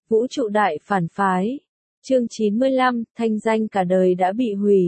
Vũ trụ đại phản phái. Chương 95, thanh danh cả đời đã bị hủy.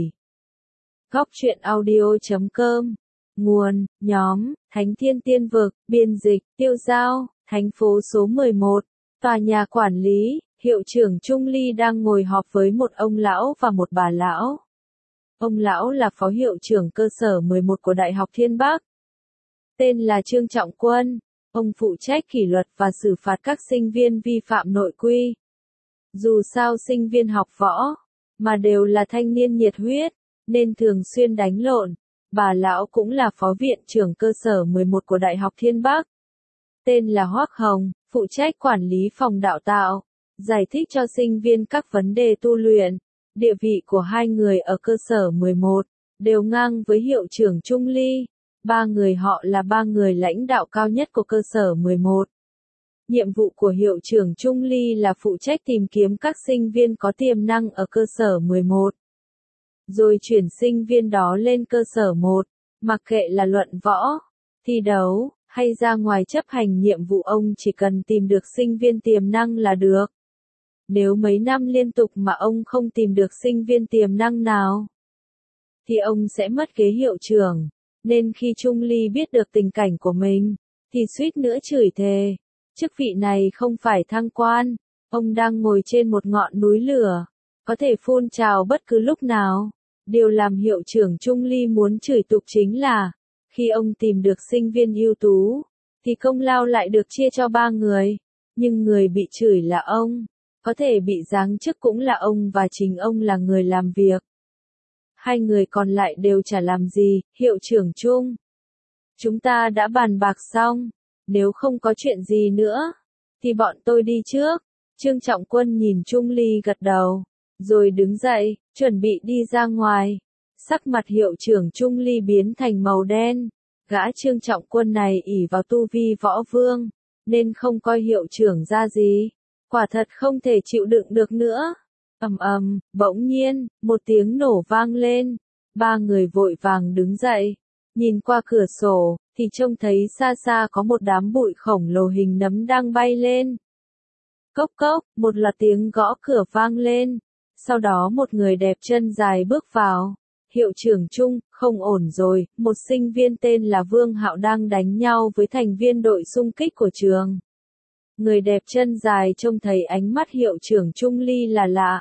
Góc truyện audio.com. Nguồn, nhóm, Thánh Thiên Tiên Vực, biên dịch, Tiêu Giao, thành phố số 11. Tòa nhà quản lý, hiệu trưởng Trung Ly đang ngồi họp với một ông lão và một bà lão. Ông lão là phó hiệu trưởng cơ sở 11 của Đại học Thiên Bắc. Tên là Trương Trọng Quân. Ông phụ trách kỷ luật và xử phạt các sinh viên vi phạm nội quy. Dù sao sinh viên học võ, mà đều là thanh niên nhiệt huyết, nên thường xuyên đánh lộn. Bà lão cũng là phó viện trưởng cơ sở 11 của Đại học Thiên Bắc. Tên là Hoắc Hồng, phụ trách quản lý phòng đào tạo, giải thích cho sinh viên các vấn đề tu luyện. Địa vị của hai người ở cơ sở 11 đều ngang với hiệu trưởng Trung Ly. Ba người họ là ba người lãnh đạo cao nhất của cơ sở 11. Nhiệm vụ của hiệu trưởng Trung Ly là phụ trách tìm kiếm các sinh viên có tiềm năng ở cơ sở 11. Rồi chuyển sinh viên đó lên cơ sở 1, mặc kệ là luận võ, thi đấu, hay ra ngoài chấp hành nhiệm vụ, ông chỉ cần tìm được sinh viên tiềm năng là được. Nếu mấy năm liên tục mà ông không tìm được sinh viên tiềm năng nào, thì ông sẽ mất ghế hiệu trưởng. Nên khi Trung Ly biết được tình cảnh của mình, thì suýt nữa chửi thề. Chức vị này không phải thăng quan, ông đang ngồi trên một ngọn núi lửa, có thể phun trào bất cứ lúc nào. Điều làm hiệu trưởng Trung Ly muốn chửi tục chính là, khi ông tìm được sinh viên ưu tú, thì công lao lại được chia cho ba người, nhưng người bị chửi là ông, có thể bị giáng chức cũng là ông và chính ông là người làm việc. Hai người còn lại đều chả làm gì. Hiệu trưởng Trung, chúng ta đã bàn bạc xong, nếu không có chuyện gì nữa, thì bọn tôi đi trước. Trương Trọng Quân nhìn Trung Ly gật đầu, rồi đứng dậy, chuẩn bị đi ra ngoài. Sắc mặt hiệu trưởng Trung Ly biến thành màu đen. Gã Trương Trọng Quân này ỷ vào tu vi võ vương, nên không coi hiệu trưởng ra gì. Quả thật không thể chịu đựng được nữa. Bỗng nhiên, một tiếng nổ vang lên. Ba người vội vàng đứng dậy, nhìn qua cửa sổ, thì trông thấy xa xa có một đám bụi khổng lồ hình nấm đang bay lên. Cốc cốc, một loạt tiếng gõ cửa vang lên. Sau đó một người đẹp chân dài bước vào. Hiệu trưởng Trung, không ổn rồi, một sinh viên tên là Vương Hạo đang đánh nhau với thành viên đội xung kích của trường. Người đẹp chân dài trông thấy ánh mắt hiệu trưởng Trung Ly là lạ.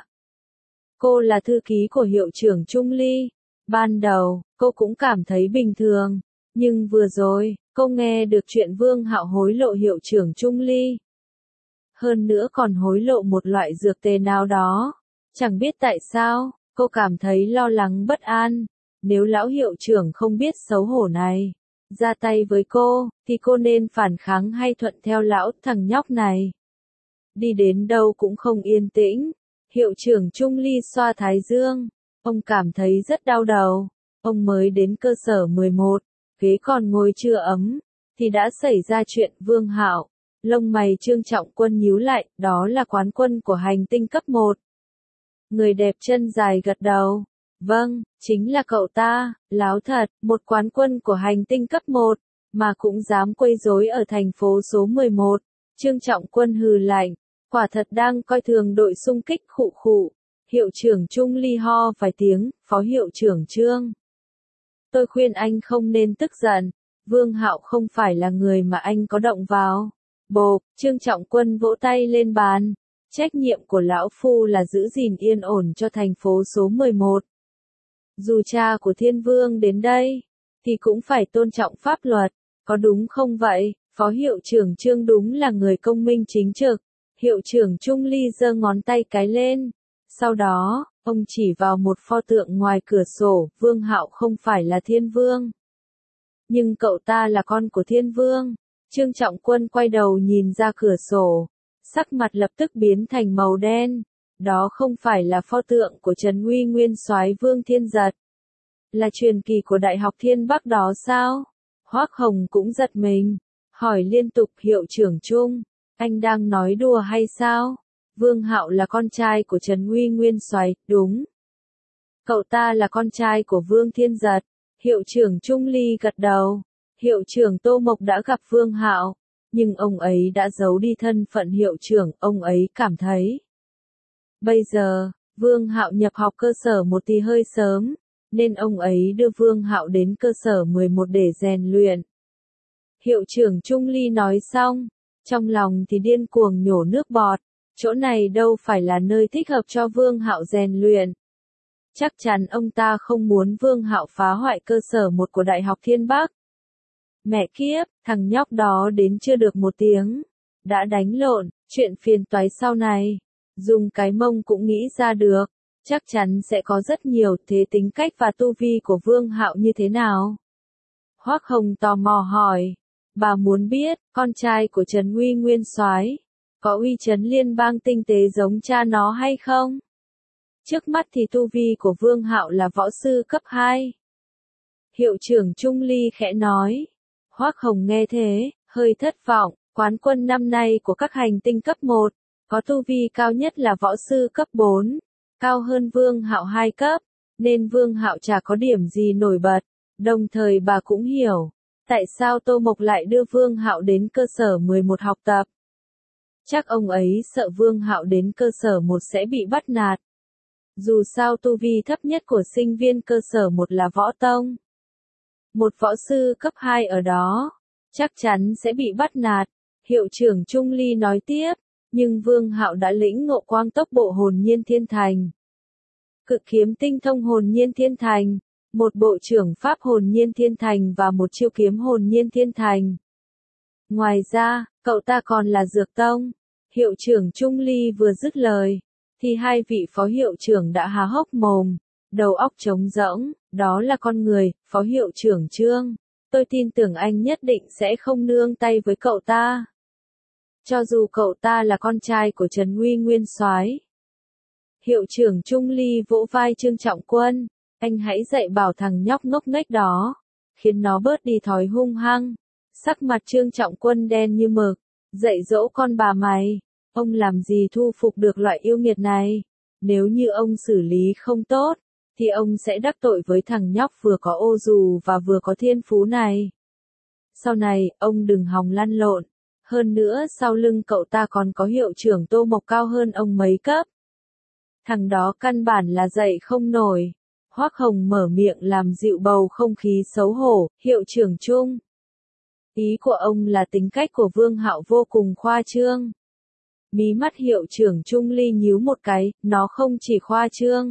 Cô là thư ký của hiệu trưởng Trung Ly. Ban đầu, cô cũng cảm thấy bình thường. Nhưng vừa rồi, cô nghe được chuyện Vương Hạo hối lộ hiệu trưởng Trung Ly. Hơn nữa còn hối lộ một loại dược tề nào đó. Chẳng biết tại sao, cô cảm thấy lo lắng bất an. Nếu lão hiệu trưởng không biết xấu hổ này ra tay với cô, thì cô nên phản kháng hay thuận theo lão thằng nhóc này. Đi đến đâu cũng không yên tĩnh. Hiệu trưởng Trung Ly xoa thái dương. Ông cảm thấy rất đau đầu. Ông mới đến cơ sở 11, ghế còn ngồi chưa ấm, thì đã xảy ra chuyện. Vương Hạo, lông mày Trương Trọng Quân nhíu lại, đó là quán quân của hành tinh cấp 1. Người đẹp chân dài gật đầu. Vâng, chính là cậu ta. Láo thật, một quán quân của hành tinh cấp 1, mà cũng dám quấy rối ở thành phố số 11. Trương Trọng Quân hừ lạnh, quả thật đang coi thường đội xung kích. Khụ khụ. Hiệu trưởng Trung Ly ho vài tiếng. Phó hiệu trưởng Trương, tôi khuyên anh không nên tức giận. Vương Hạo không phải là người mà anh có động vào. Bộp, Trương Trọng Quân vỗ tay lên bàn. Trách nhiệm của lão phu là giữ gìn yên ổn cho thành phố số 11. Dù cha của Thiên Vương đến đây, thì cũng phải tôn trọng pháp luật, có đúng không vậy? Phó hiệu trưởng Trương đúng là người công minh chính trực. Hiệu trưởng Trung Ly giơ ngón tay cái lên. Sau đó, ông chỉ vào một pho tượng ngoài cửa sổ. Vương Hạo không phải là Thiên Vương, nhưng cậu ta là con của Thiên Vương. Trương Trọng Quân quay đầu nhìn ra cửa sổ. Sắc mặt lập tức biến thành màu đen. Đó không phải là pho tượng của Trần Uy Nguyên soái Vương Thiên Giật, là truyền kỳ của Đại học Thiên Bắc đó sao? Hoắc Hồng cũng giật mình, hỏi liên tục. Hiệu trưởng Trung, anh đang nói đùa hay sao? Vương Hạo là con trai của Trần Uy Nguyên soái, đúng. Cậu ta là con trai của Vương Thiên Giật. Hiệu trưởng Trung Ly gật đầu. Hiệu trưởng Tô Mộc đã gặp Vương Hạo. nhưng ông ấy đã giấu đi thân phận hiệu trưởng, ông ấy cảm thấy. Bây giờ, Vương Hạo nhập học cơ sở 1 thì hơi sớm, nên ông ấy đưa Vương Hạo đến cơ sở 11 để rèn luyện. Hiệu trưởng Trung Ly nói xong, trong lòng thì điên cuồng nhổ nước bọt, chỗ này đâu phải là nơi thích hợp cho Vương Hạo rèn luyện. Chắc chắn ông ta không muốn Vương Hạo phá hoại cơ sở 1 của Đại học Thiên Bắc. Mẹ kiếp, thằng nhóc đó đến chưa được 1 tiếng, đã đánh lộn, chuyện phiền toái sau này, dùng cái mông cũng nghĩ ra được, chắc chắn sẽ có rất nhiều. Thế tính cách và tu vi của Vương Hạo như thế nào? Hoắc Hồng tò mò hỏi, bà muốn biết, con trai của Trần Uy Nguyên soái có uy chấn liên bang tinh tế giống cha nó hay không? Trước mắt thì tu vi của Vương Hạo là võ sư cấp 2. Hiệu trưởng Trung Ly khẽ nói. Hoắc Hồng nghe thế, hơi thất vọng, quán quân năm nay của các hành tinh cấp 1, có tu vi cao nhất là võ sư cấp 4, cao hơn Vương Hạo 2 cấp, nên Vương Hạo chả có điểm gì nổi bật. Đồng thời bà cũng hiểu, tại sao Tô Mộc lại đưa Vương Hạo đến cơ sở 11 học tập. Chắc ông ấy sợ Vương Hạo đến cơ sở 1 sẽ bị bắt nạt. Dù sao tu vi thấp nhất của sinh viên cơ sở 1 là võ tông. Một võ sư cấp 2 ở đó, chắc chắn sẽ bị bắt nạt. Hiệu trưởng Trung Ly nói tiếp, nhưng Vương Hạo đã lĩnh ngộ quang tốc bộ hồn nhiên thiên thành. Cực kiếm tinh thông hồn nhiên thiên thành, một bộ trưởng pháp hồn nhiên thiên thành và một chiêu kiếm hồn nhiên thiên thành. Ngoài ra, cậu ta còn là dược tông. Hiệu trưởng Trung Ly vừa dứt lời, thì hai vị phó hiệu trưởng đã há hốc mồm, đầu óc trống rỗng. Đó là con người, phó hiệu trưởng Trương. Tôi tin tưởng anh nhất định sẽ không nương tay với cậu ta. Cho dù cậu ta là con trai của Trần Uy Nguyên soái. Hiệu trưởng Trung Ly vỗ vai Trương Trọng Quân, anh hãy dạy bảo thằng nhóc ngốc nghếch đó, khiến nó bớt đi thói hung hăng. Sắc mặt Trương Trọng Quân đen như mực, dạy dỗ con bà mày, ông làm gì thu phục được loại yêu nghiệt này, nếu như ông xử lý không tốt, thì ông sẽ đắc tội với thằng nhóc vừa có ô dù và vừa có thiên phú này. Sau này, ông đừng hòng lăn lộn, hơn nữa sau lưng cậu ta còn có hiệu trưởng Tô Mộc cao hơn ông mấy cấp. Thằng đó căn bản là dạy không nổi. Hoắc Hồng mở miệng làm dịu bầu không khí xấu hổ, hiệu trưởng Trung. Ý của ông là tính cách của Vương Hạo vô cùng khoa trương. Mí mắt hiệu trưởng Trung Ly nhíu một cái, nó không chỉ khoa trương,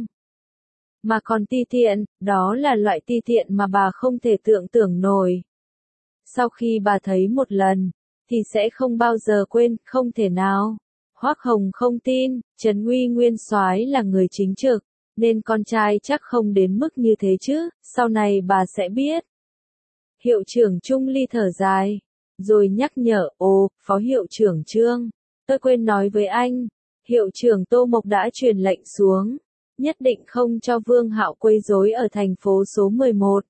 mà còn ti tiện, đó là loại ti tiện mà bà không thể tưởng nổi. Sau khi bà thấy một lần, thì sẽ không bao giờ quên, không thể nào. Hoắc Hồng không tin, Trần Uy Nguyên soái là người chính trực, nên con trai chắc không đến mức như thế chứ, sau này bà sẽ biết. Hiệu trưởng Trung Ly thở dài, rồi nhắc nhở, phó hiệu trưởng Trương, tôi quên nói với anh, hiệu trưởng Tô Mộc đã truyền lệnh xuống, nhất định không cho Vương Hạo quấy rối ở thành phố số 11.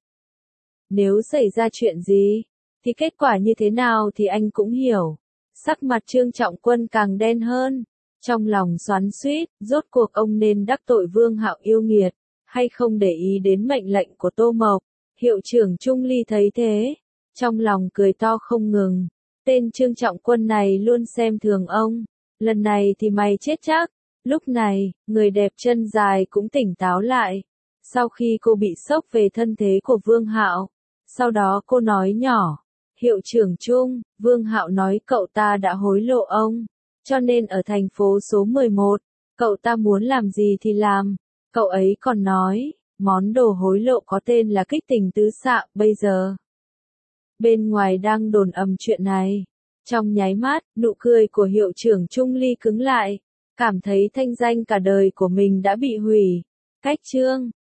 Nếu xảy ra chuyện gì, thì kết quả như thế nào thì anh cũng hiểu. Sắc mặt Trương Trọng Quân càng đen hơn, trong lòng xoắn xuýt, rốt cuộc ông nên đắc tội Vương Hạo yêu nghiệt, hay không để ý đến mệnh lệnh của Tô Mộc. Hiệu trưởng Trung Ly thấy thế, trong lòng cười to không ngừng, tên Trương Trọng Quân này luôn xem thường ông, lần này thì mày chết chắc. Lúc này, người đẹp chân dài cũng tỉnh táo lại, sau khi cô bị sốc về thân thế của Vương Hạo, sau đó cô nói nhỏ, hiệu trưởng Trung, Vương Hạo nói cậu ta đã hối lộ ông, cho nên ở thành phố số 11, cậu ta muốn làm gì thì làm, cậu ấy còn nói, món đồ hối lộ có tên là kích tình tứ xạ, bây giờ. Bên ngoài đang đồn ầm chuyện này, trong nháy mắt, nụ cười của hiệu trưởng Trung Ly cứng lại, cảm thấy thanh danh cả đời của mình đã bị hủy. Cách chương